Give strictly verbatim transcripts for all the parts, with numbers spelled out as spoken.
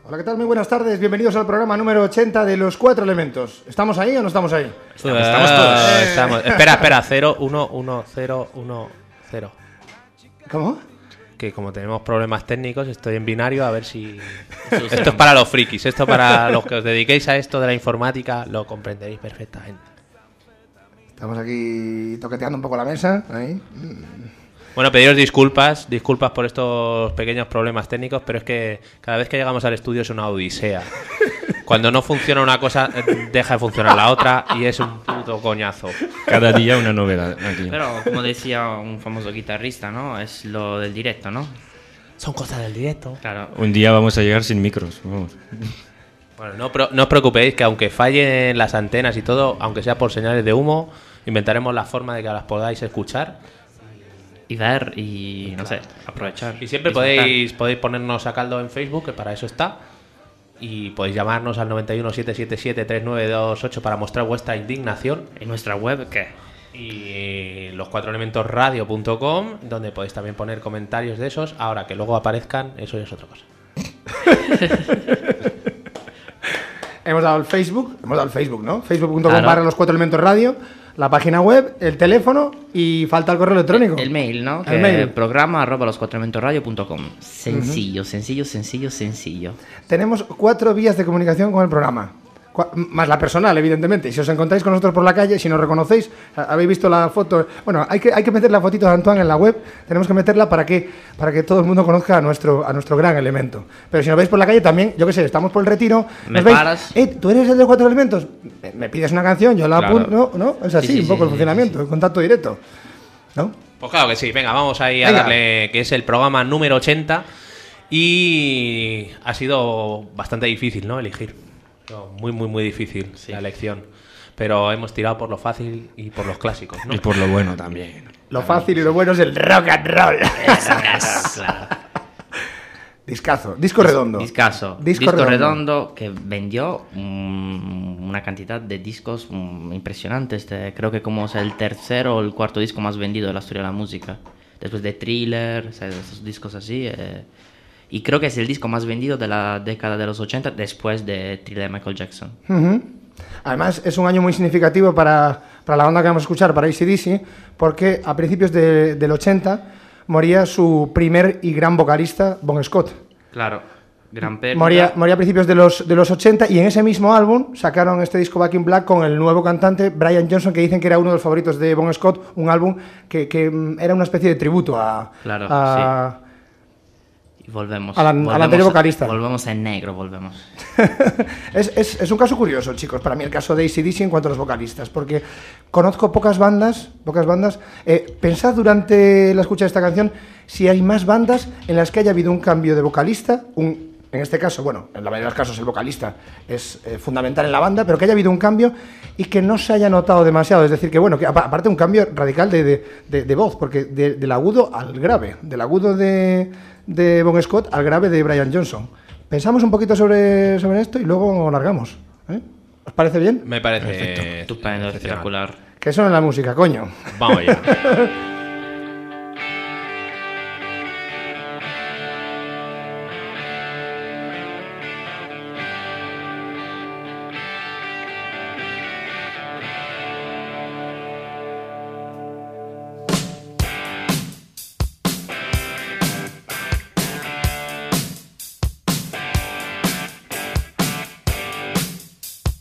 Hola, ¿qué tal? Muy buenas tardes. Bienvenidos al programa número ochenta de Los Cuatro Elementos. ¿Estamos ahí o no estamos ahí? Estamos, estamos todos. Eh... Estamos. Espera, espera. cero, uno, uno, cero, uno, cero. ¿Cómo? Que como tenemos problemas técnicos, estoy en binario a ver si... Esto es para los frikis. Esto para los que os dediquéis a esto de la informática, lo comprenderéis perfectamente. Estamos aquí toqueteando un poco la mesa. Ahí. Bueno, pediros disculpas, disculpas por estos pequeños problemas técnicos, pero es que cada vez que llegamos al estudio es una odisea. Cuando no funciona una cosa, deja de funcionar la otra y es un puto coñazo. Cada día una novedad aquí. Pero, como decía un famoso guitarrista, ¿no? Es lo del directo, ¿no? Son cosas del directo. Claro. Un día vamos a llegar sin micros, vamos. Bueno, no, pro, no os preocupéis que aunque fallen las antenas y todo, aunque sea por señales de humo, inventaremos la forma de que las podáis escuchar. Y ver y, no sé, aprovechar. Y siempre podéis, podéis ponernos a caldo en Facebook, que para eso está. Y podéis llamarnos al noventa y uno, siete siete siete, tres nueve dos ocho para mostrar vuestra indignación. ¿En nuestra web qué? Y los cuatro elementos radio punto com, donde podéis también poner comentarios de esos. Ahora que luego aparezcan, eso ya es otra cosa. Hemos dado el Facebook, hemos dado el Facebook, ¿no? facebook punto com Claro. barra los cuatro elementos radio, la página web, el teléfono y falta el correo electrónico. El, el mail, ¿no? El Que mail. programa arroba los cuatro elementos radio punto com. Sencillo, uh-huh. sencillo, sencillo, sencillo. Tenemos cuatro vías de comunicación con el programa. Cu- más la personal, evidentemente. Si os encontráis con nosotros por la calle, si nos reconocéis, habéis visto la foto. Bueno, hay que, hay que meter la fotito de Antoine en la web. Tenemos que meterla para que, para que todo el mundo conozca a nuestro, a nuestro gran elemento. Pero si nos veis por la calle también, yo qué sé, estamos por el Retiro. Me nos veis, paras. Eh, ¿tú eres el de Cuatro Elementos? Me, me pides una canción, yo la Claro. apunto. No, no, es así, Sí, sí, un poco sí, el sí, funcionamiento, sí, sí. el contacto directo. ¿No? Pues claro que sí, venga, vamos ahí a Venga. darle, que es el programa número ochenta. Y ha sido bastante difícil, ¿no? Elegir. No, muy, muy, muy difícil Sí. la elección. Pero hemos tirado por lo fácil y por los clásicos, ¿no? Y por lo bueno también. Lo fácil y lo bueno es el rock and roll. Claro. Discazo, disco redondo. Discazo. Disco Disco, redondo. redondo. que vendió um, una cantidad de discos um, impresionantes. De- creo que como es el tercer o el cuarto disco más vendido de la historia de la música. Después de Thriller, o sea, esos discos así. Eh, y creo que es el disco más vendido de la década de los ochenta después de Thriller de Michael Jackson. Ujú. Además, es un año muy significativo para, para la banda que vamos a escuchar, para A C D C, porque a principios de- del ochenta moría su primer y gran vocalista, Bon Scott. Claro, gran pérdida. Moría, moría a principios de los, de los ochenta y en ese mismo álbum sacaron este disco Back in Black con el nuevo cantante Brian Johnson, que dicen que era uno de los favoritos de Bon Scott, un álbum que, que mm, era una especie de tributo a... Claro, a- Y volvemos. Al an- al volvemos anterior a- vocalista. Volvemos en negro, volvemos. es, es, es un caso curioso, chicos, para mí el caso de A C D C en cuanto a los vocalistas, porque conozco pocas bandas, pocas bandas. Eh, pensad durante la escucha de esta canción si hay más bandas en las que haya habido un cambio de vocalista, un, en este caso, bueno, en la mayoría de los casos el vocalista es eh, fundamental en la banda, pero que haya habido un cambio y que no se haya notado demasiado, es decir, que bueno, que apa- aparte un cambio radical de, de, de, de voz, porque de- del agudo al grave, del agudo de, de Bon Scott al grave de Brian Johnson. Pensamos un poquito sobre, sobre esto y luego largamos. ¿eh? ¿Os parece bien? Me parece Estupendo, excepcional. espectacular. Que suena la música, coño. Vamos ya.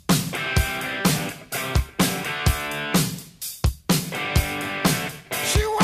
She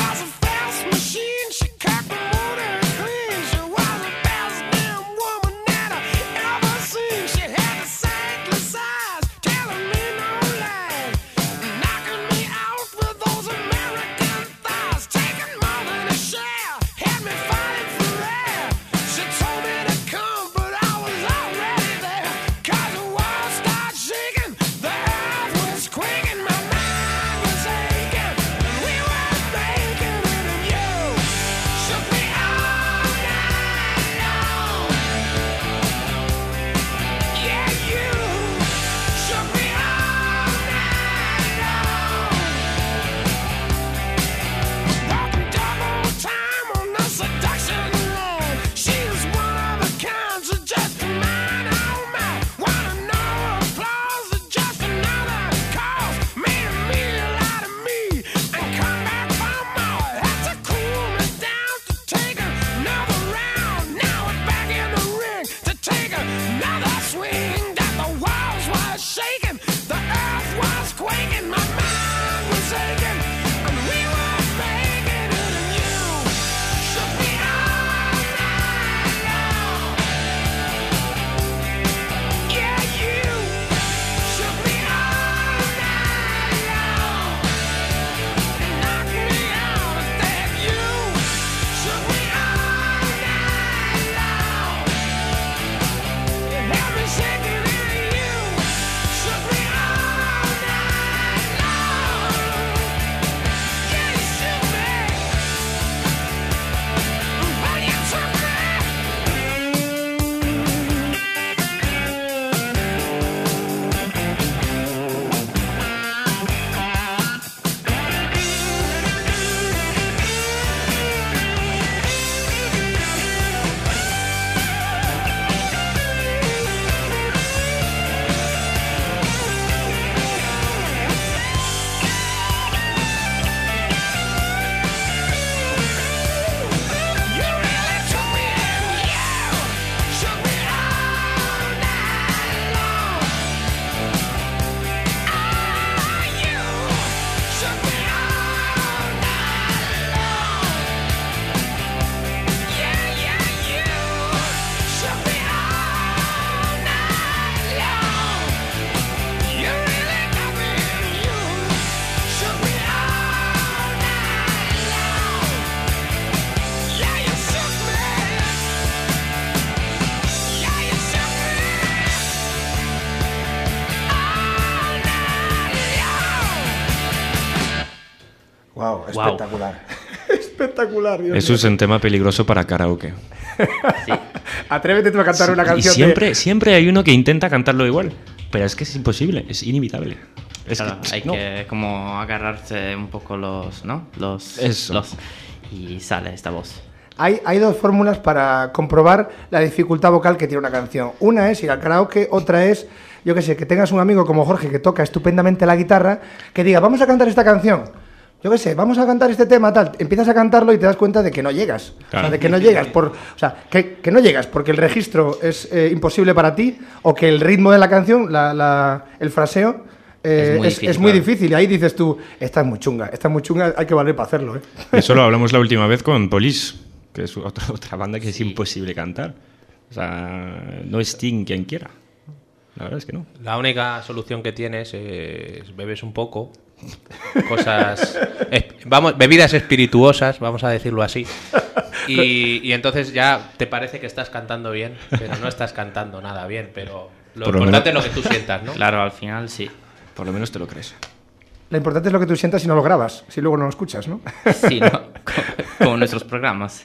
Wow, Wow. espectacular. Espectacular, Dios Eso mío. es un tema peligroso para karaoke. Sí. Atrévete tú a cantar una Y canción siempre, de... siempre hay uno que intenta cantarlo igual. Pero es que es imposible, es inevitable. Es Claro, que, hay no. que como agarrarse un poco los, ¿no? Los, Eso. los y sale esta voz. Hay, hay dos fórmulas para comprobar la dificultad vocal que tiene una canción. Una es ir al karaoke, otra es, yo qué sé, que tengas un amigo como Jorge que toca estupendamente la guitarra, que diga, vamos a cantar esta canción. Yo qué sé, vamos a cantar este tema, tal. Empiezas a cantarlo y te das cuenta de que no llegas. Claro. O sea, de que no llegas. Por, o sea, que, que no llegas porque el registro es eh, imposible para ti o que el ritmo de la canción, la, la, el fraseo, eh, Es muy es, difícil, es muy claro. difícil. Y ahí dices tú, esta es muy chunga, esta es muy chunga, hay que valer para hacerlo. ¿eh? Eso lo hablamos la última vez con Police, que es otra, otra banda que es Sí. imposible cantar. O sea, no es Sting quien quiera. La verdad es que no. La única solución que tienes es bebes un poco, cosas, es- vamos, bebidas espirituosas, vamos a decirlo así, y, y entonces ya te parece que estás cantando bien, pero no estás cantando nada bien, pero lo Por lo importante menos- es lo que tú sientas, ¿no? Claro, al final sí. Por lo menos te lo crees. Lo importante es lo que tú sientas si no lo grabas, si luego no lo escuchas, ¿no? Sí, ¿no? Como, como nuestros programas.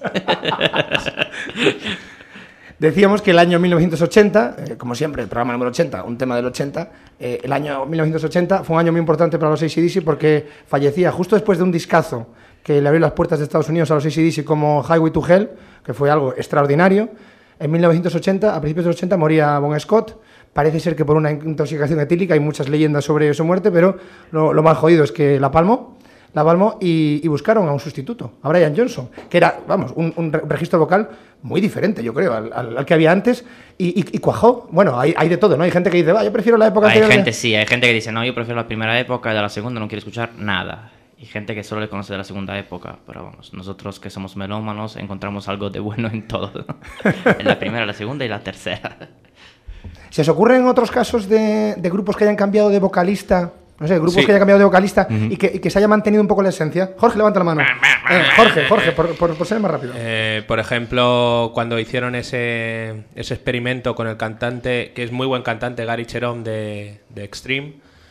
Decíamos que el año mil novecientos ochenta, eh, como siempre, el programa número ochenta, un tema del ochenta, eh, el año mil novecientos ochenta fue un año muy importante para los A C D C porque fallecía justo después de un discazo que le abrió las puertas de Estados Unidos a los A C D C como Highway to Hell, que fue algo extraordinario. En mil novecientos ochenta, a principios de los ochenta, moría Bon Scott. Parece ser que por una intoxicación etílica, hay muchas leyendas sobre su muerte, pero lo, lo más jodido es que la palmó. La palmó y, y buscaron a un sustituto, a Brian Johnson, que era, vamos, un, un re- registro vocal muy diferente, yo creo, al, al- al que había antes, y, y- y cuajó. Bueno, hay, hay de todo, ¿no? Hay gente que dice, va, yo prefiero la época Hay anterior. gente, sí, hay gente que dice, no, yo prefiero la primera época y de la segunda no quiero escuchar nada. Y gente que solo le conoce de la segunda época. Pero vamos, nosotros que somos melómanos encontramos algo de bueno en todo. En la primera, la segunda y la tercera. ¿Se os ocurren otros casos de, de grupos que hayan cambiado de vocalista? No sé, grupos Sí. que hayan cambiado de vocalista y, que, y que se haya mantenido un poco la esencia. Jorge, levanta la mano. Eh, Jorge, Jorge, por, por- por ser más rápido. Eh, por ejemplo, cuando hicieron ese, ese experimento con el cantante, que es muy buen cantante, Gary Cherone de, de Extreme,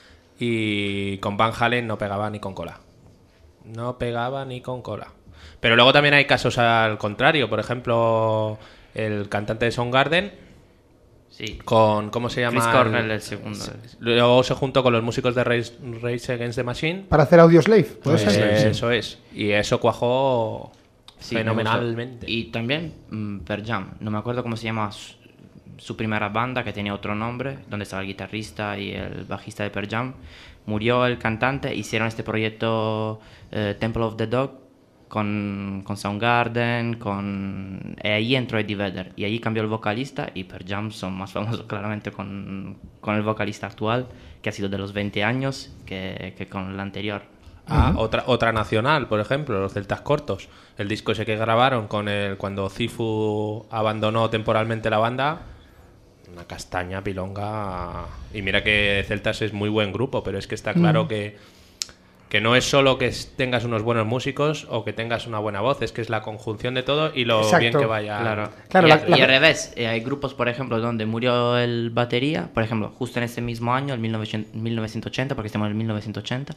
y con Van Halen no pegaba ni con cola. No pegaba ni con cola. Pero luego también hay casos al contrario. Por ejemplo, el cantante de Soundgarden Sí. con, ¿cómo se llama? Chris Cornell, el segundo. Luego se juntó con los músicos de Rage, Rage Against the Machine. Para hacer Audioslave, ¿puede Eh, ser? Eso es. Y eso cuajó Sí, me fenomenalmente. gustó. Y también mm, Pearl Jam, no me acuerdo cómo se llama su, su primera banda, que tenía otro nombre, donde estaba el guitarrista y el bajista de Pearl Jam. Murió el cantante, hicieron este proyecto eh, Temple of the Dog con, con Soundgarden, con... y ahí entró Eddie Vedder, y ahí cambió el vocalista, y Pearl Jam son más famosos claramente con, con el vocalista actual, que ha sido de los veinte años, que, que con el anterior. Ah, otra, otra nacional, por ejemplo, los Celtas Cortos. El disco ese que grabaron con el cuando Cifu abandonó temporalmente la banda. Una castaña, pilonga. Y mira que Celtas es muy buen grupo, pero es que está claro que, que no es solo que es- tengas unos buenos músicos o que tengas una buena voz, es que es la conjunción de todo y lo Exacto. bien que vaya. Claro, Claro, y, la- a- la- y al revés, eh, hay grupos, por ejemplo, donde murió el batería, por ejemplo, justo en ese mismo año, en mil novecientos ochenta, porque estamos en el mil novecientos ochenta,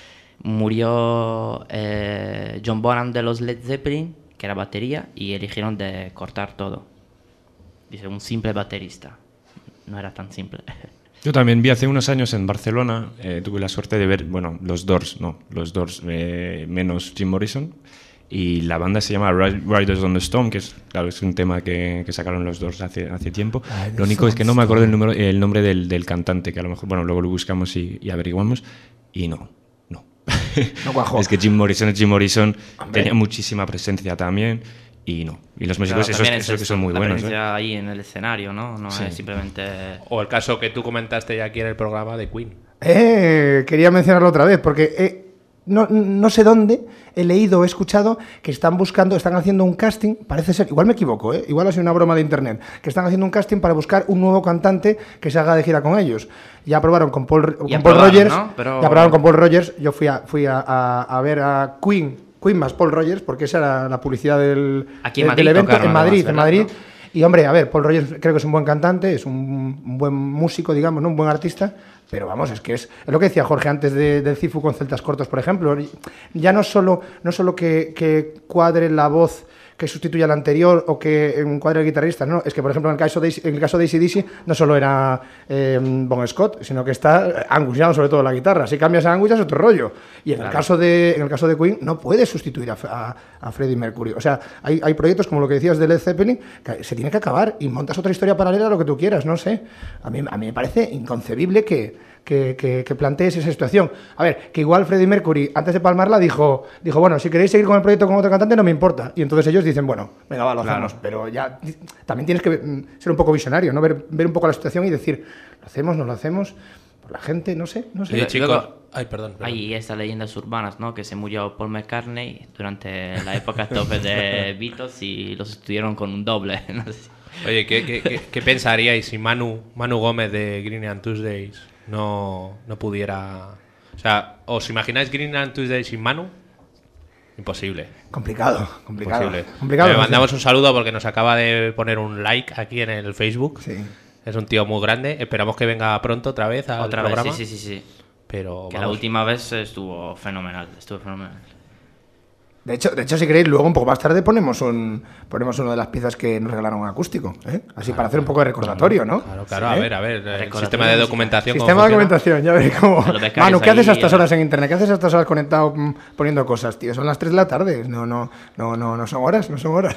murió eh, John Bonham de los Led Zeppelin, que era batería, y eligieron de cortar todo. Dice, un simple baterista. No era tan simple. Yo también vi hace unos años en Barcelona, eh, tuve la suerte de ver, bueno, los Doors, no, los Doors eh, menos Jim Morrison, y la banda se llama Ri- Riders on the Storm, que es, claro, es un tema que, que sacaron los Doors hace, hace tiempo. Lo único es que no me acuerdo el, número, el nombre del, del cantante, que a lo mejor, bueno, luego lo buscamos y, y averiguamos, y no, no. No cuajó. Es que Jim Morrison es Jim Morrison, Hombre. tenía muchísima presencia también, y no. Y los músicos, Claro, esos, también esos es que son muy la buenos. ¿eh? presencia ahí en el escenario, ¿no? No Sí. es simplemente... O el caso que tú comentaste ya aquí en el programa de Queen. Eh, quería mencionarlo otra vez, porque eh, no, no sé dónde he leído o he escuchado que están buscando, están haciendo un casting, parece ser, igual me equivoco, ¿eh? Igual ha sido una broma de internet, que están haciendo un casting para buscar un nuevo cantante que se haga de gira con ellos. Ya probaron con Paul, con Ya Paul probaron, Rogers, ¿no? Pero- ya probaron con Paul Rogers, yo fui a, fui a, a- a ver a Queen, Queen más Paul Rogers, porque esa era la publicidad del, Aquí en del- Madrid del evento tocaron, en Madrid, además, en ¿verdad? Madrid. ¿No? Y hombre, a ver, Paul Rogers creo que es un buen cantante, es un, un buen músico, digamos, ¿no? Un buen artista, pero vamos, es que es, es lo que decía Jorge antes de, del Cifu con Celtas Cortos, por ejemplo. Ya no solo, no solo que, que cuadre la voz que sustituya al anterior o que encuadre el guitarrista, no, es que por ejemplo en el caso de, en el caso de A C D C no solo era eh, Bon Scott, sino que está Angus Young sobre todo la guitarra. Si cambias a Angus ya es otro rollo. Y en, claro. el caso de, en el caso de Queen no puedes sustituir a, a, a Freddie Mercury. O sea, hay, hay proyectos como lo que decías de Led Zeppelin que se tiene que acabar y montas otra historia paralela a lo que tú quieras, no sé. A mí, a mí me parece inconcebible que Que, que, que plantees esa situación. A ver, que igual Freddie Mercury, antes de palmarla, dijo, dijo, bueno, si queréis seguir con el proyecto con otro cantante, no me importa. Y entonces ellos dicen, bueno, venga, va, lo claro. hacemos. Pero ya también tienes que ser un poco visionario, ¿no? Ver, ver un poco la situación y decir, ¿lo hacemos, no lo hacemos? Por la gente, no sé, no sé. Y chicos, luego, ay, perdón, perdón. Hay estas leyendas urbanas, ¿no? Que se murió Paul McCartney durante la época tope de Beatles y los estudiaron con un doble. No sé si... Oye, ¿qué, qué, qué, ¿qué pensaríais si Manu, Manu Gómez de Green and Tuesdays no, no pudiera... O sea, ¿os imagináis Green and Tuesdays sin Manu? Imposible. Complicado, complicado. Imposible. complicado Le mandamos un saludo porque nos acaba de poner un like aquí en el Facebook. Sí. Es un tío muy grande. Esperamos que venga pronto otra vez al otra programa. Vez, sí, sí, sí, sí. Pero, que vamos. la última vez estuvo fenomenal, estuvo fenomenal. De hecho, de hecho, si queréis, luego un poco más tarde ponemos un ponemos una de las piezas que nos regalaron acústico, ¿eh? Así claro, para hacer un poco de recordatorio, ¿no? Claro, claro, ¿Sí? a ver, a ver, el sistema de documentación. Sistema de documentación, ya veréis cómo... Manu, ¿qué haces a estas horas en internet? ¿Qué haces a estas horas conectado poniendo cosas, tío? Son las tres de la tarde, no, no, no, no, no son horas, no son horas.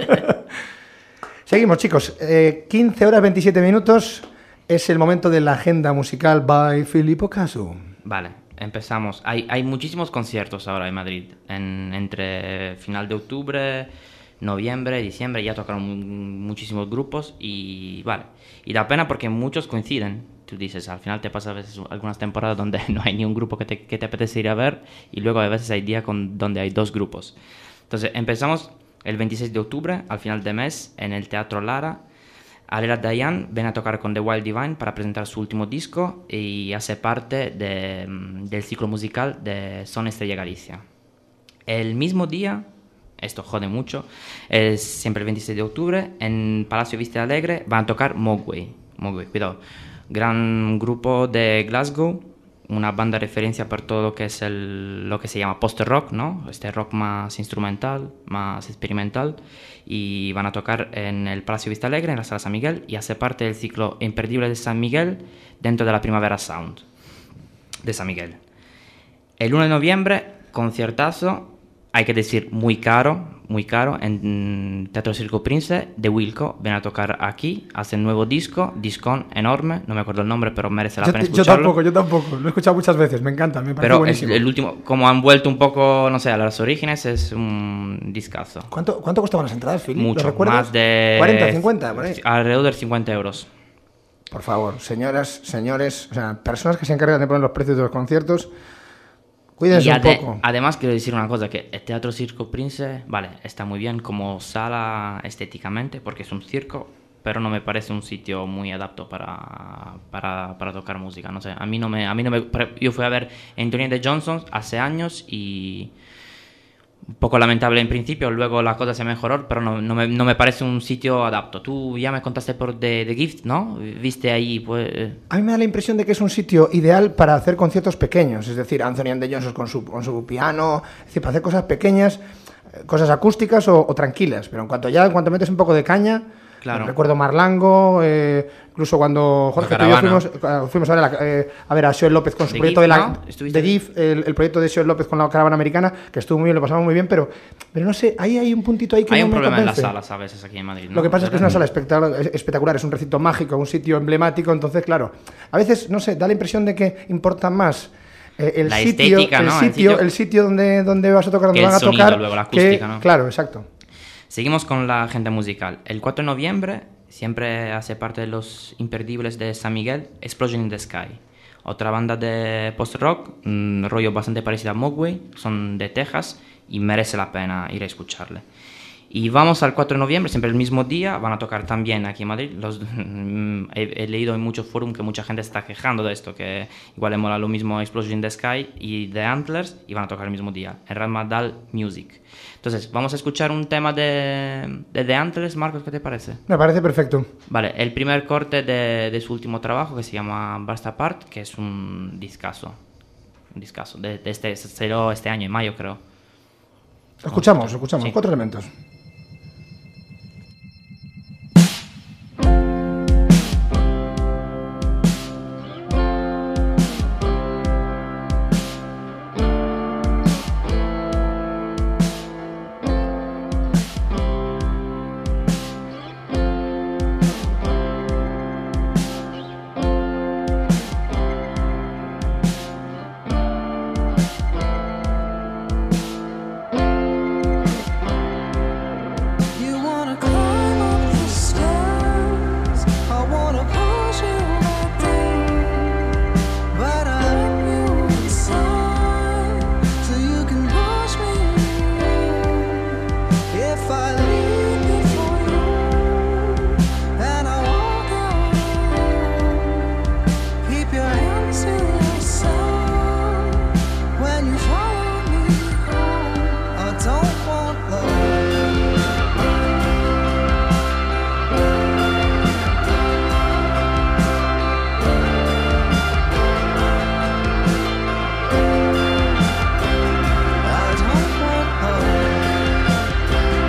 Seguimos, chicos, eh, quince horas veintisiete minutos, es el momento de la agenda musical by Filippo Casu. Vale. Empezamos. Hay, hay muchísimos conciertos ahora en Madrid. En, entre final de octubre, noviembre, diciembre, ya tocaron muchísimos grupos y vale. Y da pena porque muchos coinciden. Tú dices, al final te pasa a veces algunas temporadas donde no hay ni un grupo que te, que te apetece ir a ver y luego a veces hay días con, donde hay dos grupos. Entonces empezamos el veintiséis de octubre, al final de mes, en el Teatro Lara. Alera Dayan viene a tocar con The Wild Divine para presentar su último disco y hace parte de, del ciclo musical de Son Estrella Galicia. El mismo día, esto jode mucho, es siempre el veintiséis de octubre, en Palacio Vista Alegre van a tocar Mogwai. Mogwai, cuidado. Gran grupo de Glasgow, una banda de referencia por todo lo que es el, lo que se llama post-rock, ¿no? Este rock más instrumental, más experimental. Y van a tocar en el Palacio Vista Alegre, en la Sala San Miguel, y hace parte del ciclo imperdible de San Miguel dentro de la Primavera Sound de San Miguel. El uno de noviembre, conciertazo, hay que decir muy caro, muy caro, en Teatro Circo Prince, de Wilco, viene a tocar aquí, hace un nuevo disco, discón enorme, no me acuerdo el nombre, pero merece la yo, pena escucharlo. Yo tampoco, yo tampoco, lo he escuchado muchas veces, me encanta, me parece pero buenísimo. Pero el último, como han vuelto un poco, no sé, a las orígenes, es un discazo. ¿Cuánto, cuánto costaban las entradas, Philip? Mucho, ¿Lo recuerdas? más de... ¿cuarenta, cincuenta? Por ahí. Alrededor de cincuenta euros. Por favor, señoras, señores, o sea, personas que se encargan de poner los precios de los conciertos, cuídense y un ade- poco. Además, quiero decir una cosa, que el Teatro Circo Prince, vale, está muy bien como sala estéticamente, porque es un circo, pero no me parece un sitio muy adapto para, para, para tocar música, no sé, a mí no me... A mí no me yo fui a ver Anthony de Johnson hace años y... un poco lamentable en principio, luego la cosa se mejoró, pero no, no, me, no me parece un sitio adapto. Tú ya me contaste por The, The Gift, ¿no? Viste ahí, pues... A mí me da la impresión de que es un sitio ideal para hacer conciertos pequeños, es decir, Anthony and the Johnson con su, con su piano, es decir, para hacer cosas pequeñas, cosas acústicas o, o tranquilas, pero en cuanto ya, en cuanto metes un poco de caña... Claro. Recuerdo Marlango, eh, incluso cuando Jorge y yo fuimos, uh, fuimos a ver, a, eh, a ver a Joel López con su The proyecto Gift, de la ¿no? de GIF, el, el proyecto de Joel López con la caravana americana, que estuvo muy bien, lo pasamos muy bien, pero, pero no sé, ahí hay un puntito ahí que hay no un me problema convence. en las salas a veces aquí en Madrid, ¿no? Lo que pasa es que es una sala espectacular, espectacular, es un recinto mágico, un sitio emblemático, entonces claro, a veces, no sé, da la impresión de que importa más eh, el, la sitio, estética, el, ¿no? sitio, el sitio, el sitio donde, donde vas a tocar, donde que van a el sonido, tocar, luego la acústica, que, ¿no? Claro, exacto. Seguimos con la agenda musical. El cuatro de noviembre siempre hace parte de los imperdibles de San Miguel, Explosion in the Sky. Otra banda de post-rock, un rollo bastante parecido a Mogwai, son de Texas y merece la pena ir a escucharle. Y vamos al cuatro de noviembre, siempre el mismo día, van a tocar también aquí en Madrid. Los, he, he leído en muchos foros que mucha gente está quejando de esto, que igual le mola lo mismo Explosion in the Sky y The Antlers, y van a tocar el mismo día, en Ramadal Music. Entonces, vamos a escuchar un tema de, de The Antlers. Marcos, ¿qué te parece? Me parece perfecto. Vale, el primer corte de, de su último trabajo, que se llama Burst Apart, que es un discazo, un discazo, de, de este, salió este año, en mayo creo. Escuchamos, escuchamos, Sí. cuatro elementos. You wanna climb up the stairs, I wanna push you back down, but I let you inside, so you can push me around. If I leave before you, and I walk out, keep your hands to yourself when you follow me home. I don't want love. I don't want love.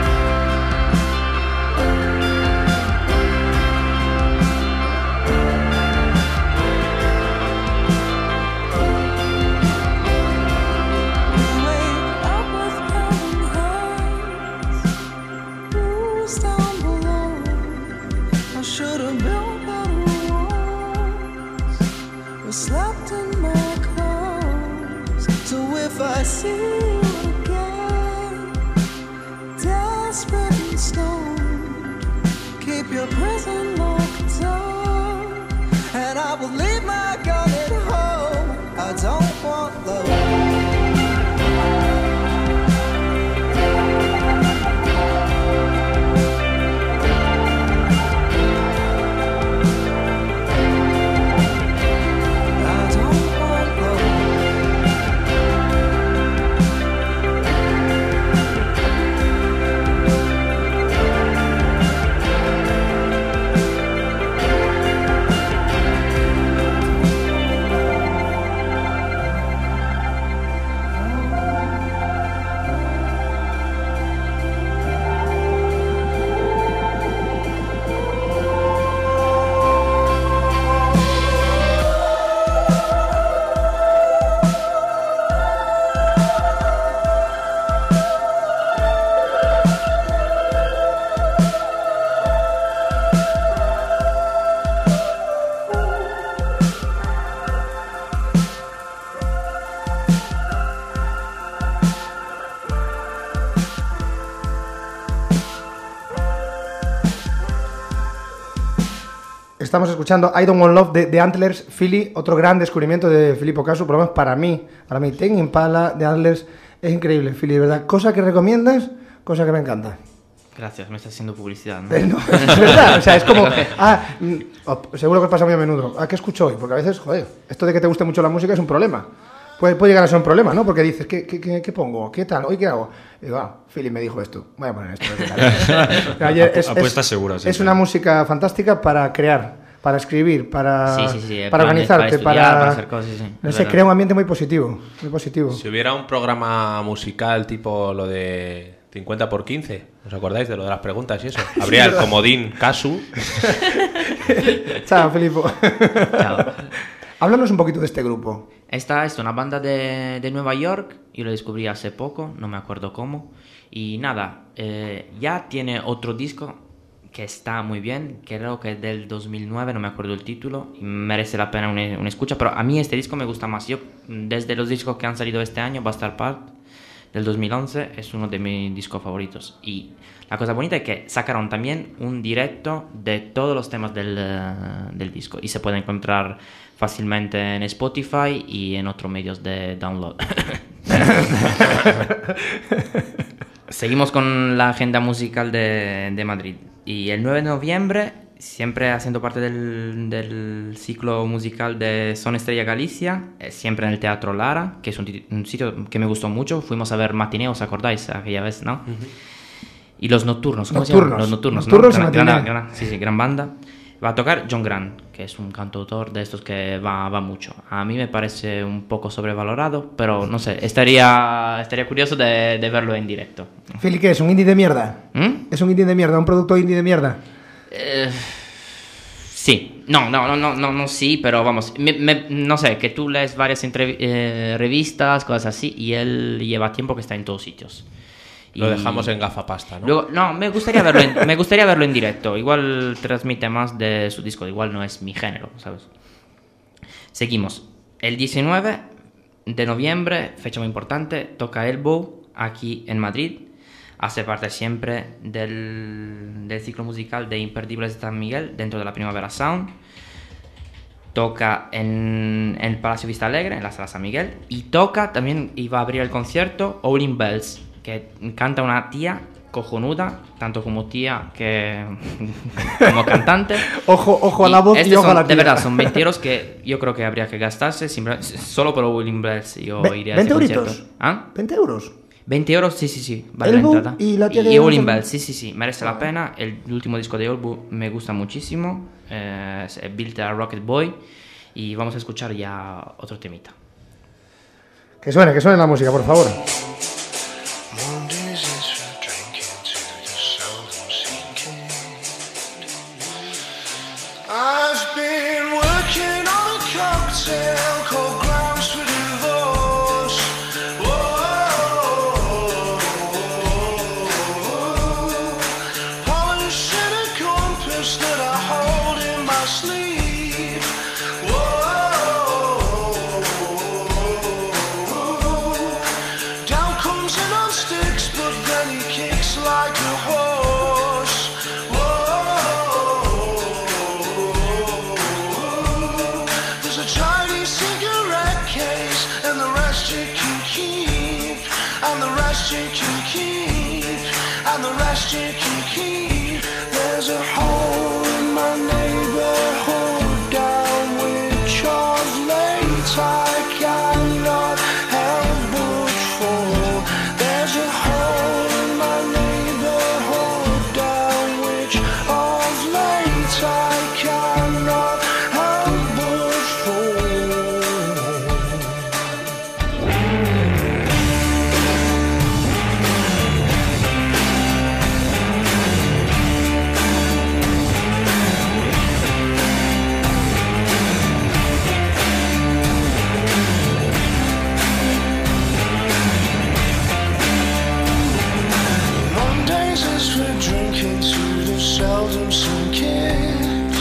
You wake up with heavy hands, bruised down below. I should have built better walls, or slept in my clothes. So if I see you again, desperate and stoned, keep your prison locked down, and I will leave my gun at home. I don't want love. I don't want love. Estamos escuchando I Don't Want Love de The Antlers, Philly, otro gran descubrimiento de Filippo Casu, por lo menos para mí, para mí, Tame Impala, The Antlers, es increíble, Philly, de verdad, cosa que recomiendas, cosa que me encanta. Gracias, me estás haciendo publicidad, ¿no? Eh, no, es verdad, o sea, es como, ah, mm, oh, seguro que os pasa muy a menudo, ah, ¿qué escucho hoy? Porque a veces, joder, esto de que te guste mucho la música es un problema. Puede, puede llegar a ser un problema, ¿no? Porque dices, ¿qué, qué, qué, qué pongo? ¿Qué tal? ¿Hoy qué hago? Y digo, ah, Philip me dijo esto, voy a poner esto. Ayer, es, Apuesta es, segura, es siempre. una música fantástica para crear, para escribir, para, Sí, sí, sí, en para plan de- organizarte, para para, estudiar, para hacer cosas, sí, sí, no es sé, verdad. crea un ambiente muy positivo, muy positivo. Si hubiera un programa musical tipo lo de cincuenta por quince, ¿os acordáis de lo de las preguntas y eso? Habría el comodín Casu. Chao, Filippo. Chao. Háblanos un poquito de este grupo. Esta es una banda de, de Nueva York, yo lo descubrí hace poco, no me acuerdo cómo. Y nada, eh, ya tiene otro disco que está muy bien, creo que es del dos mil nueve, no me acuerdo el título, y merece la pena una, una escucha, pero a mí este disco me gusta más. Yo, desde los discos que han salido este año, Bastard Part, del dos mil once, es uno de mis discos favoritos. Y la cosa bonita es que sacaron también un directo de todos los temas del, uh, del disco, y se puede encontrar fácilmente en Spotify y en otros medios de download. Seguimos con la agenda musical de, de Madrid. Y el nueve de noviembre, siempre haciendo parte del, del ciclo musical de Son Estrella Galicia, eh, siempre en el Teatro Lara, que es un, ti- un sitio que me gustó mucho. Fuimos a ver Matineo, ¿os acordáis? Aquella vez, ¿no? Y los nocturnos, ¿cómo se Nocturnos. llaman? Los nocturnos, Nocturnos ¿no? y Gran- Matineo. gran- gran- sí, sí, gran banda. Va a tocar John Grant, que es un cantautor de estos que va, va mucho. A mí me parece un poco sobrevalorado, pero no sé, estaría, estaría curioso de, de verlo en directo. Fili, ¿qué es? ¿Un indie de mierda? ¿Mm? ¿Es un indie de mierda? ¿Un producto indie de mierda? Eh, sí, no, no, no, no, no, no, sí, pero vamos, me- me- no sé, que tú lees varias entrev- eh, revistas, cosas así, y él lleva tiempo que está en todos sitios. Lo Y dejamos en gafapasta, ¿no? Luego, no, me gustaría verlo en, me gustaría verlo en directo. Igual transmite más de su disco, igual no es mi género, ¿sabes? Seguimos. El diecinueve de noviembre, fecha muy importante, toca Elbow aquí en Madrid. Hace parte siempre del, del ciclo musical de Imperdibles de San Miguel dentro de la Primavera Sound. Toca en, en el Palacio Vista Alegre, en la Sala San Miguel. Y toca también, y va a abrir el concierto, Howling Bells, que canta una tía cojonuda, tanto como tía que como cantante. Ojo, ojo a la voz y estos ojo a son- la De tía. verdad, son veinte euros que yo creo que habría que gastarse simple- solo por Howling Bells. Yo Ve- iría a ese ¿veinte concierto. euritos? ¿Ah? ¿veinte euros? veinte euros, sí, sí, sí. Vale la Elbow entrada. y la tía y, de y Howling Elbow. Bells, sí, sí, sí. Merece la pena. El último disco de Elbow me gusta muchísimo. Eh, es Built a Rocket Boy. Y vamos a escuchar ya otro temita. Que suene, que suene la música, por favor. Mondays is for drinking to the seldom sinking. I've been working on a cocktail called Grounds for Divorce. Whoa, polishing a compass that I hold in my sleeve. Down comes in on sticks, but then he kicks like a horse. Whoa. There's a Chinese cigarette case, and the rest you can keep, and the rest you can keep, and the rest you can keep. There's a hole in my neighborhood down which of late I cannot help but fall. There's a hole in my neighborhood down which of late I cannot help but fall. Mondays is for drinking to the seldom sinking.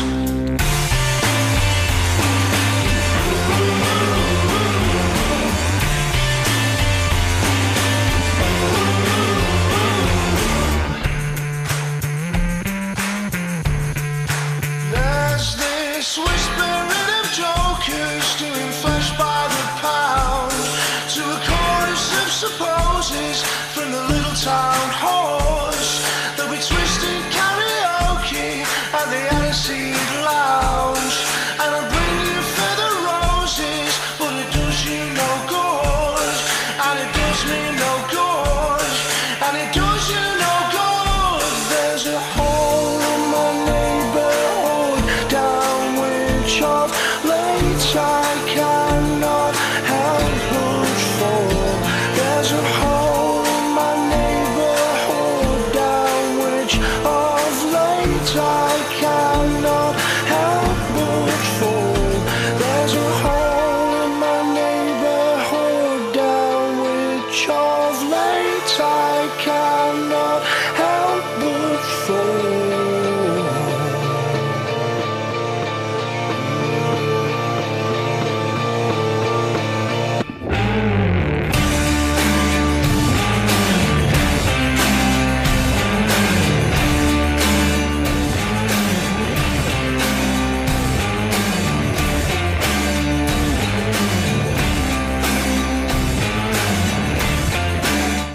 There's this whispering of jokers doing flesh by the pound to a chorus of supposes from the little town horse. There'll be twisted karaoke at the Aniseed Lounge, and I'll bring you feather roses, but it does you no good, and it does me no good, and it does you no good. There's a hole in my neighborhood down which of late I cannot help but fall. There's a hole in my neighborhood down which of late I cannot help but fall. There's a hole in my neighborhood down which of late I cannot help but fall.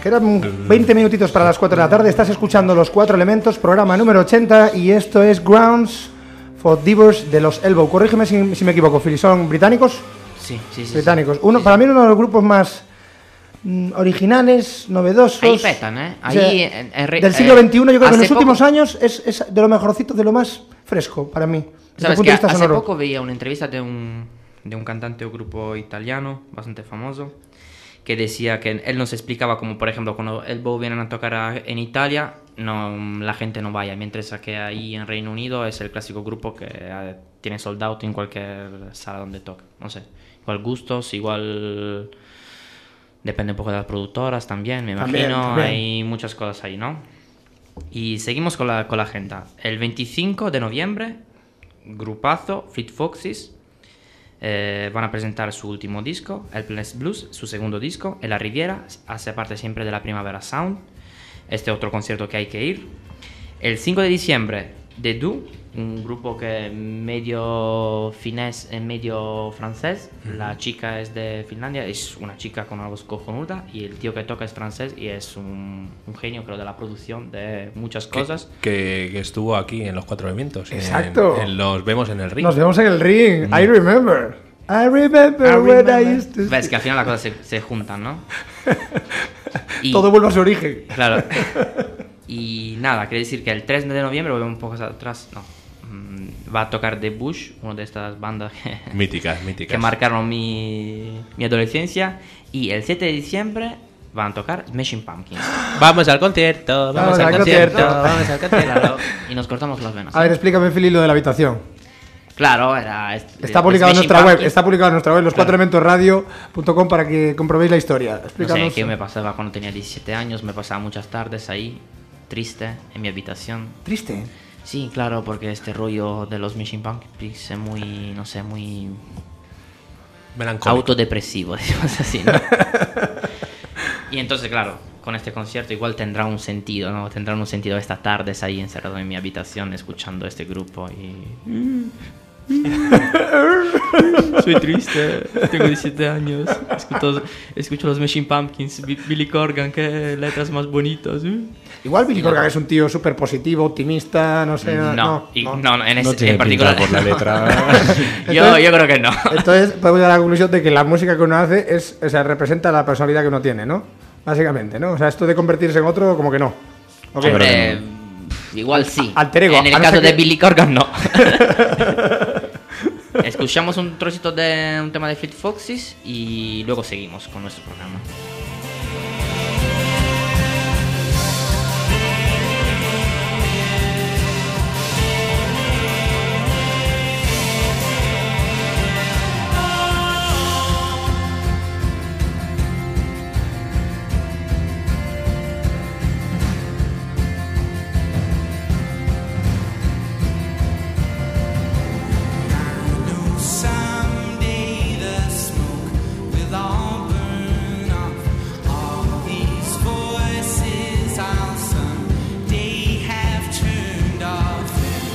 Quedan veinte minutitos para las cuatro de la tarde. Estás escuchando Los Cuatro Elementos, programa número ochenta, y esto es Grounds for Divers de los Elbow. Corrígeme si, si me equivoco, Philly. ¿Son británicos? Sí, sí, sí. Británicos. sí. Uno, Sí, para sí. mí uno de los grupos más mm, originales, novedosos. Ahí petan, ¿eh? O sea, Ahí, en- en re- del siglo eh, veintiuno, yo creo que en hace los últimos poco- años es, es de lo mejorcito, de lo más fresco para mí. Desde el Sabes punto que de vista hace sonoro. poco veía una entrevista de un, de un cantante o grupo italiano bastante famoso que decía que él nos explicaba como, por ejemplo, cuando Elbow vienen a tocar a- en Italia, no, la gente no vaya, mientras que ahí en Reino Unido es el clásico grupo que eh, tiene sold out en cualquier sala donde toca. No sé, igual gustos, igual depende un poco de las productoras también, me También, imagino, también. hay muchas cosas ahí, ¿no? Y seguimos con la, con la agenda. El veinticinco de noviembre, grupazo, Fleet Foxes, eh, van a presentar su último disco, Helpless Blues, su segundo disco, en la Riviera, hace parte siempre de la Primavera Sound. Este otro concierto que hay que ir. El cinco de diciembre, The Do, un grupo que es medio finés y medio francés. La chica es de Finlandia, es una chica con una voz cojonuda, y el tío que toca es francés y es un, un genio, creo, de la producción de muchas cosas. Que, que estuvo aquí en Los Cuatro Elementos. en- Exacto. en Los Vemos en el Ring. Nos vemos en el ring. I remember. I remember, I when I remember. used to... Ves que al final las cosas se, se juntan, ¿no? Y- Todo vuelve a su origen. Claro. Y nada, quiere decir que el tres de noviembre, volvemos un poco atrás, no, mm, va a tocar The Bush, una de estas bandas que, Míticas, míticas. que marcaron mi, mi adolescencia. Y el siete de diciembre van a tocar Smashing Pumpkins. Vamos al concierto, vamos, Vamos al al concierto, concierto. vamos al concierto. Claro, y nos cortamos las venas. A ver, explícame, Philly, lo de la habitación. Claro, era... es- Está publicado en Smashing nuestra web, Pumpkins. está publicado en nuestra web, los cuatro elementos radio punto com, para que comprobéis la historia. No Explícanos. sé qué me pasaba cuando tenía diecisiete años, me pasaba muchas tardes ahí, triste, en mi habitación. Triste. Sí, claro, porque este rollo de los Smashing Pumpkins es muy, no sé, muy Melancólico. autodepresivo, decimos así, ¿no? Y entonces, claro, con este concierto igual tendrá un sentido, ¿no? Tendrá un sentido estas tardes ahí encerrado en mi habitación escuchando este grupo y... Soy triste, tengo diecisiete años, escucho, escucho los Smashing Pumpkins, Bi- Billy Corgan, qué letras más bonitas. ¿eh? Igual Billy Corgan es un tío súper positivo, optimista, no sé. No, No, y- no. no, no, en, No ese, tiene en particular. pinta por la letra. yo, Entonces- yo creo que no. Entonces podemos llegar a la conclusión de que la música que uno hace es, o sea, representa la personalidad que uno tiene, ¿no? Básicamente, ¿no? O sea, esto de convertirse en otro, como que no. ¿Ok? Hombre, igual sí. Alter ego, En el a no caso ser de que- Billy Corgan, no. Escuchamos un trocito de un tema de Fleet Foxes y luego seguimos con nuestro programa. Someday the smoke will all burn off. All these voices I'll someday have turned off.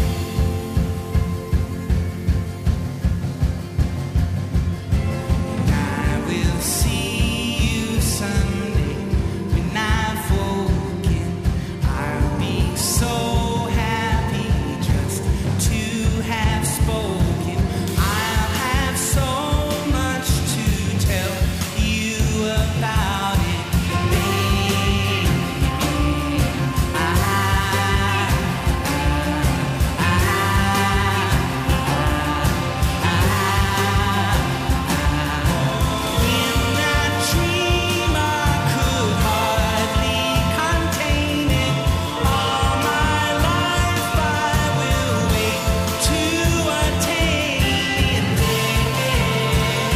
And I will see you someday when I've woken. I'll be so happy just to have spoken. I'll have so much to tell you about it, baby. In that dream I could hardly contain it. All my life I will wait to attain it.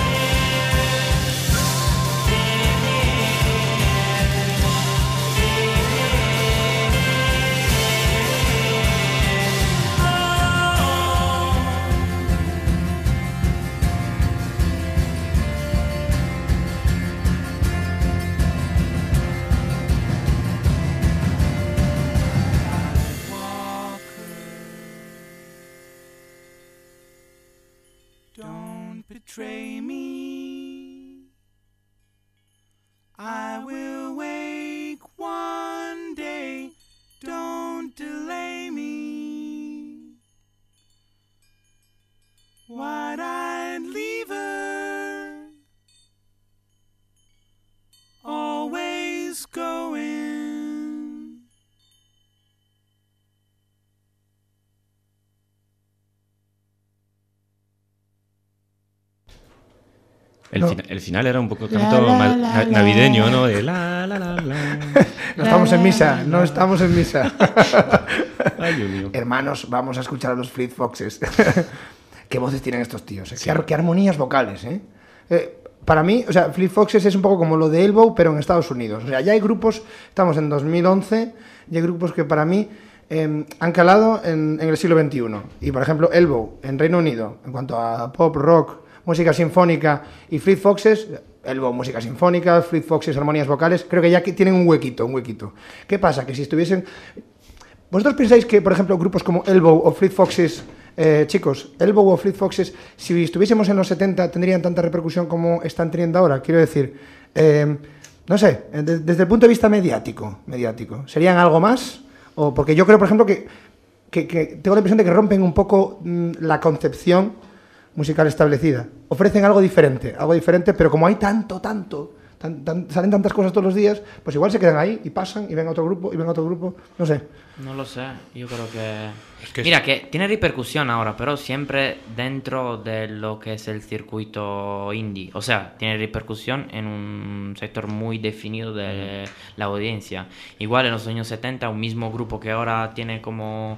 Don't betray me. I will wait wide-eyed lever, always going. El, No. fina- el final era un poco canto ma- na- navideño, ¿no? De la, la, la, la. No estamos en misa, no estamos en misa. Ay, Dios mío. Hermanos, vamos a escuchar a los Fleet Foxes. Qué voces tienen estos tíos, ¿eh? qué, ar- qué armonías vocales, ¿eh? Eh, Para mí, o sea, Fleet Foxes es un poco como lo de Elbow, pero en Estados Unidos. O sea, ya hay grupos, estamos en dos mil once, y hay grupos que para mí eh, han calado en, en el siglo veintiuno. Y, por ejemplo, Elbow, en Reino Unido, en cuanto a pop, rock, música sinfónica, y Fleet Foxes, Elbow, música sinfónica, Fleet Foxes, armonías vocales, creo que ya que tienen un huequito, un huequito. ¿Qué pasa? Que si estuviesen... ¿Vosotros pensáis que, por ejemplo, grupos como Elbow o Fleet Foxes, eh, chicos, Elbow o Fleet Foxes, si estuviésemos en los setenta, tendrían tanta repercusión como están teniendo ahora? Quiero decir, eh, no sé, eh, de- desde el punto de vista mediático, mediático, ¿serían algo más? O porque yo creo, por ejemplo, que, que, que tengo la impresión de que rompen un poco mm, la concepción musical establecida. Ofrecen algo diferente, algo diferente, pero como hay tanto, tanto, tan- tan- salen tantas cosas todos los días, pues igual se quedan ahí y pasan y ven a otro grupo y ven a otro grupo, no sé. No lo sé, yo creo que... que Mira, que tiene repercusión ahora, pero siempre dentro de lo que es el circuito indie. O sea, tiene repercusión en un sector muy definido de la audiencia. Igual en los años setenta, un mismo grupo que ahora tiene como...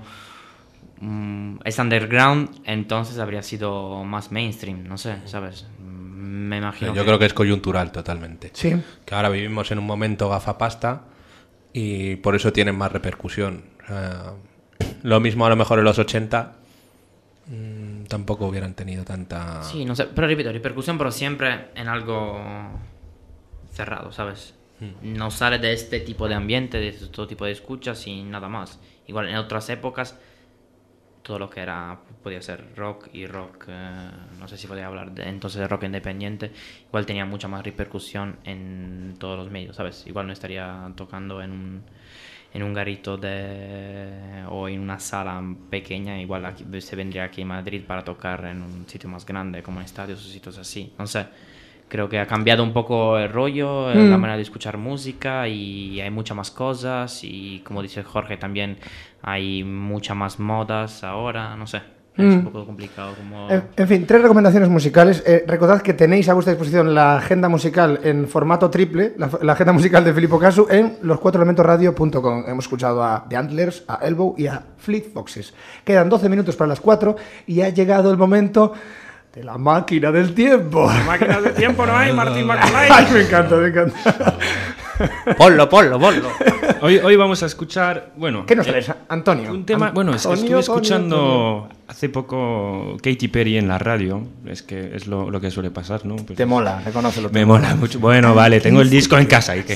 mm, es underground, entonces habría sido más mainstream, no sé, ¿sabes? Mm, Me imagino Yo creo que es coyuntural totalmente. Sí. Que ahora vivimos en un momento gafapasta y por eso tienen más repercusión. O sea, lo mismo a lo mejor en los ochenta mmm, tampoco hubieran tenido tanta... Sí, no sé, pero repito, repercusión, pero siempre en algo cerrado, ¿sabes? No sale de este tipo de ambiente, de este tipo de escuchas y nada más. Igual en otras épocas, todo lo que era, podía ser rock y rock, eh, no sé si podía hablar de entonces de rock independiente, igual tenía mucha más repercusión en todos los medios, ¿sabes? Igual no estaría tocando en un, en un garito de, o en una sala pequeña, igual aquí, se vendría aquí en Madrid para tocar en un sitio más grande, como en estadios o sitios así, no sé. Creo que ha cambiado un poco el rollo, mm. la manera de escuchar música y hay muchas más cosas y como dice Jorge también hay muchas más modas ahora, no sé, es mm. un poco complicado como... En, en fin, tres recomendaciones musicales. Eh, recordad que tenéis a vuestra disposición la agenda musical en formato triple, la, la agenda musical de Filippo Casu en los cuatro elementos radio punto com. Hemos escuchado a The Antlers, a Elbow y a Fleet Foxes. Quedan doce minutos para las cuatro y ha llegado el momento... de la máquina del tiempo. La máquina del tiempo no hay, Martín Ay, McFly. me encanta, me encanta. Ponlo, ponlo, ponlo. Hoy, hoy vamos a escuchar, bueno... ¿Qué nos eh, traes, Antonio? Un tema, bueno, es- Antonio, estuve Antonio, escuchando Antonio. hace poco Katy Perry en la radio, es que es lo, lo que suele pasar, ¿no? Pues Te mola, reconócelo. me mola mucho. Bueno, vale, tengo el disco en casa y que...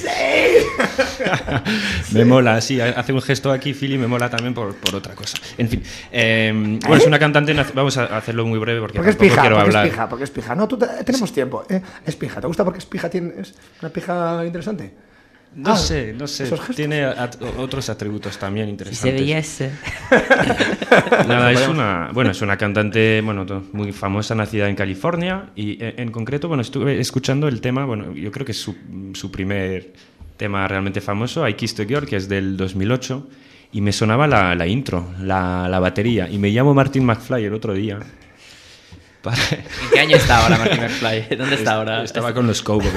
me mola, sí, hace un gesto aquí, Philly, me mola también por, por otra cosa. En fin, eh, bueno, es una cantante, nac- vamos a hacerlo muy breve porque Porque es tampoco pija, quiero porque hablar. es pija, porque es pija. No, tú te- tenemos tiempo. ¿eh? Es pija. ¿Te gusta porque es pija? Tiene, ¿Es una pija interesante? No Ah, sé, no sé, esos gestos. tiene at- otros atributos también Si interesantes. se viese. Nada, es una, bueno, es una cantante, bueno, to- muy famosa, nacida en California y en, en concreto, bueno, estuve escuchando el tema, bueno, yo creo que es su, su primer tema realmente famoso, I Kissed a Girl, que es del dos mil ocho, y me sonaba la, la intro, la, la batería, y me llamo Martin McFly el otro día. Para- ¿En qué año está ahora Martin McFly? ¿Dónde está ahora? Estaba con los Cowboys.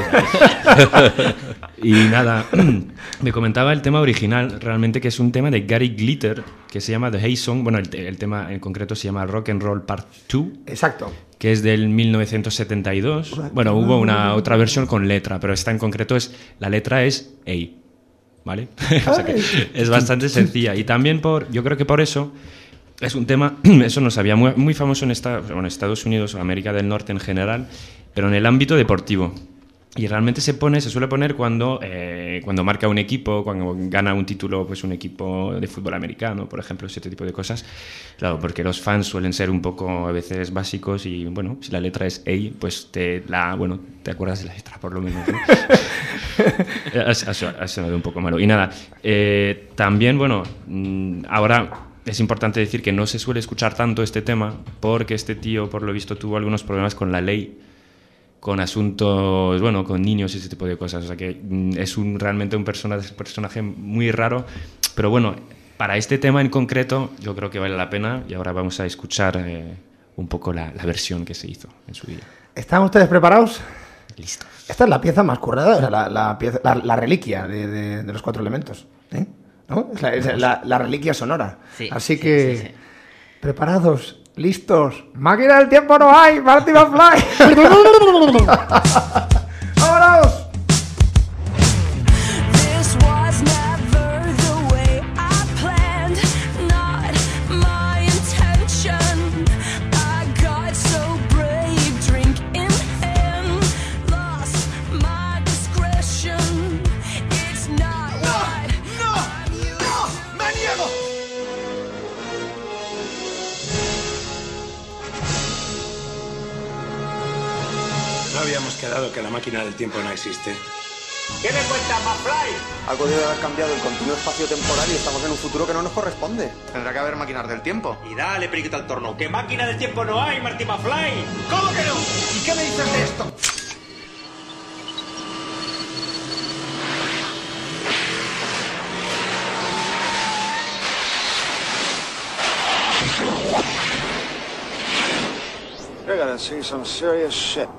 Y nada, me comentaba el tema original, realmente que es un tema de Gary Glitter, que se llama The Hey Song. Bueno, el, te- el tema en concreto se llama Rock and Roll Part dos, Exacto. que es del mil novecientos setenta y dos. Bueno, hubo una otra versión con letra, pero esta en concreto es, la letra es Hey, ¿vale? O sea que es bastante sencilla. Y también por, yo creo que por eso es un tema, eso no sabía, muy, muy famoso en esta, bueno, Estados Unidos o América del Norte en general, pero en el ámbito deportivo. Y realmente se pone, se suele poner cuando, eh, cuando marca un equipo, cuando gana un título, pues un equipo de fútbol americano, por ejemplo, ese tipo de cosas. Claro, porque los fans suelen ser un poco a veces básicos y, bueno, si la letra es A, pues te la, bueno, te acuerdas de la letra por lo menos, ¿no? ha, ha- ha sonado un poco malo. Y nada, eh, también, bueno, mm, ahora es importante decir que no se suele escuchar tanto este tema porque este tío, por lo visto, tuvo algunos problemas con la ley, con asuntos, bueno, con niños y ese tipo de cosas. O sea que mm, es un, realmente un persona, personaje muy raro. Pero bueno, para este tema en concreto yo creo que vale la pena y ahora vamos a escuchar eh, un poco la, la versión que se hizo en su día. ¿Están ustedes preparados? Listo. Esta es la pieza más currada, o sea, la, la, pieza, la, la reliquia de, de, de los cuatro elementos. ¿eh? ¿No? Es, la, es la, la reliquia sonora. Sí, Así sí, que, sí, sí. preparados, listos. ¡Máquina del tiempo no hay! ¡Marty McFly! ¡Vámonos! This was never the way I planned, not my intention. I got so brave, drink in hand, lost my discretion. It's not what I'm used to. ¡Me niego! No habíamos quedado que la máquina del tiempo no existe. ¿Qué me cuentas, McFly? Algo debe haber cambiado el continuo espacio-temporal y estamos en un futuro que no nos corresponde. Tendrá que haber máquinas del tiempo. Y dale, periquito al torno. ¿Qué máquina del tiempo no hay, Marty McFly? ¿Cómo que no? ¿Y qué me dices de esto? You're gonna see some serious shit.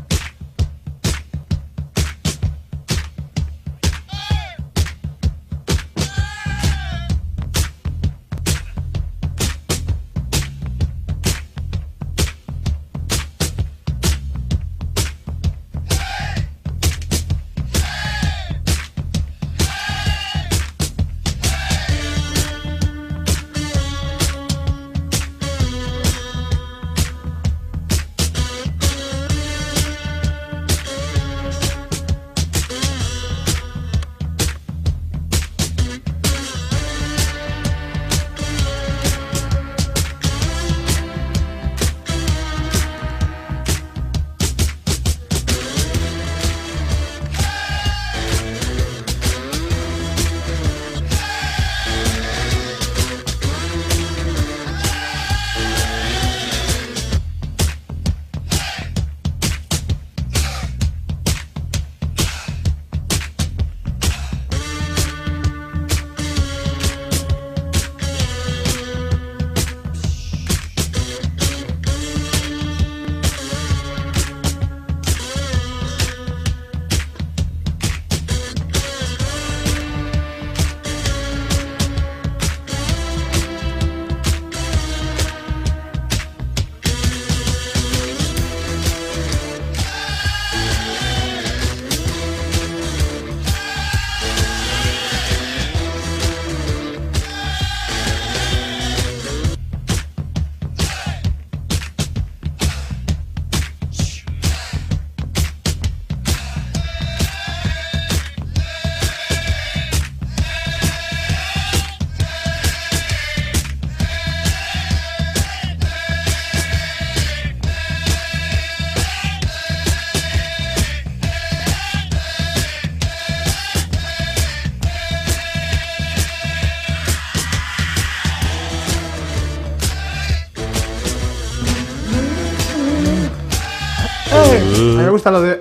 A mí me gusta lo de...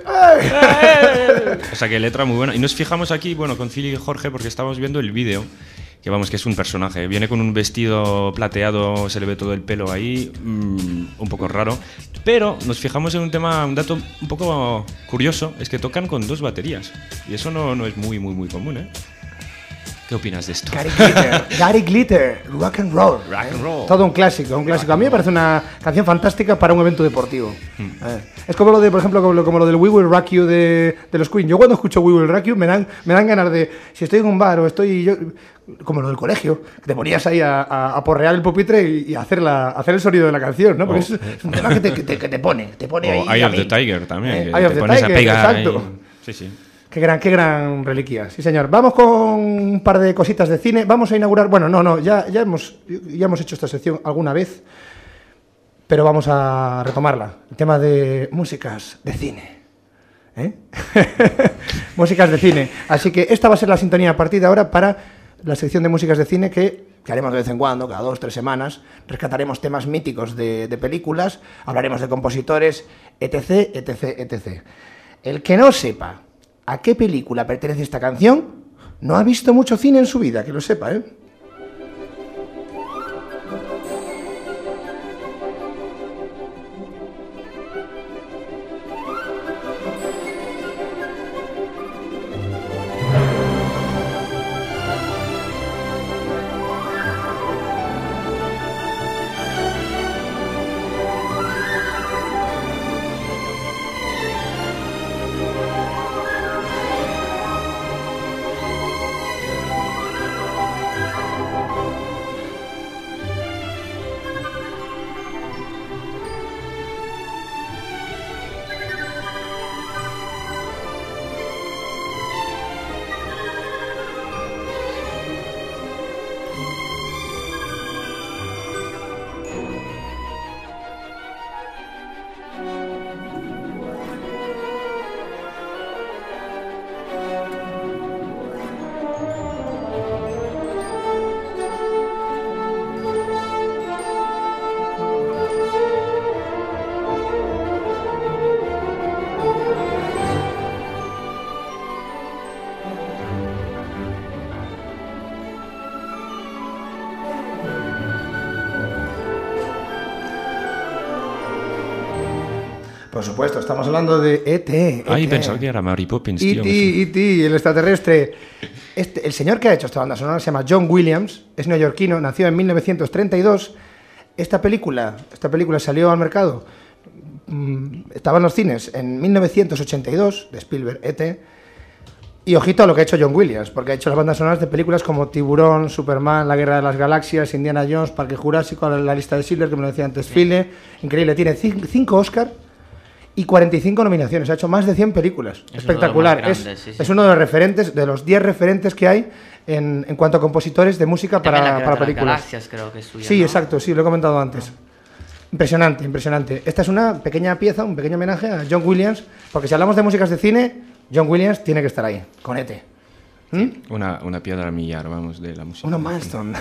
¡ay! O sea que letra muy buena. Y nos fijamos aquí, bueno, con Cili y Jorge, porque estábamos viendo el vídeo, que vamos, que es un personaje. Viene con un vestido plateado, se le ve todo el pelo ahí, mmm, un poco raro. Pero nos fijamos en un tema, un dato un poco curioso, es que tocan con dos baterías. Y eso no, no es muy, muy, muy común, ¿eh? ¿Qué opinas de esto? Gary Glitter, Gary Glitter, Rock and Roll. Rock and roll. Todo un clásico, un clásico. A mí me parece una canción fantástica para un evento deportivo. Eh, Es como lo de, por ejemplo, como lo, como lo del We Will Rock You de, de los Queen. Yo cuando escucho We Will Rock You me dan, me dan ganas de, si estoy en un bar o estoy yo, como lo del colegio, que te ponías ahí a, a, a porrear el pupitre y, y hacer, la, hacer el sonido de la canción, ¿no? Porque Oh. es, es un tema que te, que te, que te pone, te pone ahí. O Eye a of mí. the Tiger también, Eh, que Eye of te the pones Tiger, a pegar exacto. ahí. Sí, sí. Qué gran, qué gran reliquia, sí señor. Vamos con un par de cositas de cine. Vamos a inaugurar, bueno, no, no, ya, ya, hemos, ya hemos hecho esta sección alguna vez, pero vamos a retomarla. El tema de músicas de cine. ¿Eh? músicas de cine. Así que esta va a ser la sintonía a partir de ahora para la sección de músicas de cine que que haremos de vez en cuando, cada dos, tres semanas. Rescataremos temas míticos de, de películas, hablaremos de compositores, etc, etc, etcétera. El que no sepa a qué película pertenece esta canción, no ha visto mucho cine en su vida, que lo sepa, ¿eh? Por supuesto, estamos hablando de E T Ay, pensaba que era Mary Poppins, E tío. T, E T, el extraterrestre. Este, el señor que ha hecho esta banda sonora se llama John Williams, es neoyorquino, nació en mil novecientos treinta y dos. Esta película, esta película salió al mercado, mmm, estaba en los cines en mil novecientos ochenta y dos, de Spielberg, E T. Y ojito a lo que ha hecho John Williams, porque ha hecho las bandas sonoras de películas como Tiburón, Superman, La Guerra de las Galaxias, Indiana Jones, Parque Jurásico, La Lista de Schindler, que me lo decía antes, File. Increíble, tiene cinco Oscar y cuarenta y cinco nominaciones. Ha hecho más de cien películas. Es Espectacular. uno de los más grandes, es, sí, sí. es uno de los referentes, de los diez referentes que hay en, en cuanto a compositores de música También La para, Guerra para de las películas. Galaxias, creo que es suya, Sí, ¿no? exacto, sí, lo he comentado antes. Impresionante, impresionante. Esta es una pequeña pieza, un pequeño homenaje a John Williams, porque si hablamos de músicas de cine, John Williams tiene que estar ahí, con E T. ¿Mm? Una, una piedra millar, vamos, de la música. Una milestone.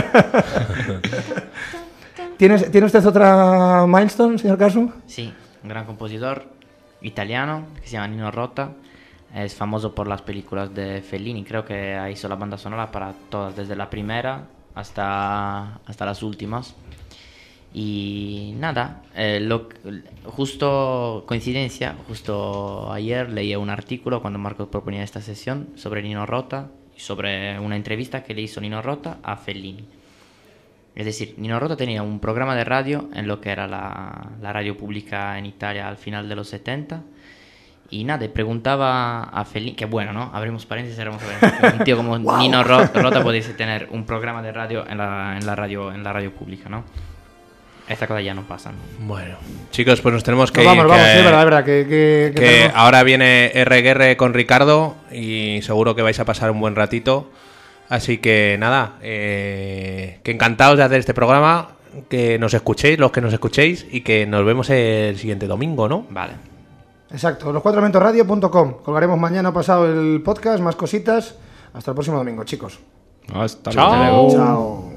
¿Tienes, ¿Tiene usted otra milestone, señor Casu? Sí, un gran compositor italiano que se llama Nino Rota. Es famoso por las películas de Fellini. Creo que hizo la banda sonora para todas, desde la primera hasta, hasta las últimas. Y nada, eh, lo, justo coincidencia, justo ayer leí un artículo cuando Marcos proponía esta sesión sobre Nino Rota y sobre una entrevista que le hizo Nino Rota a Fellini. Es decir, Nino Rota tenía un programa de radio en lo que era la, la radio pública en Italia al final de los setenta. Y nada, y preguntaba a Fellini, que bueno, ¿no? Abrimos paréntesis, éramos un tío como wow. Nino Rota pudiese tener un programa de radio en la, en la radio en la radio pública, ¿no? Esta cosa ya no pasa, ¿no? Bueno, chicos, pues nos tenemos que no, vamos, ir. Vamos, que, sí, verdad, verdad, que, que, que, que ahora viene R G R con Ricardo y seguro que vais a pasar un buen ratito. Así que nada, eh, que encantados de hacer este programa, que nos escuchéis, los que nos escuchéis, y que nos vemos el siguiente domingo, ¿no? Vale. Exacto, los cuatro elementos radio punto com. Colgaremos mañana pasado el podcast, más cositas. Hasta el próximo domingo, chicos. Hasta Chao. luego. Chao.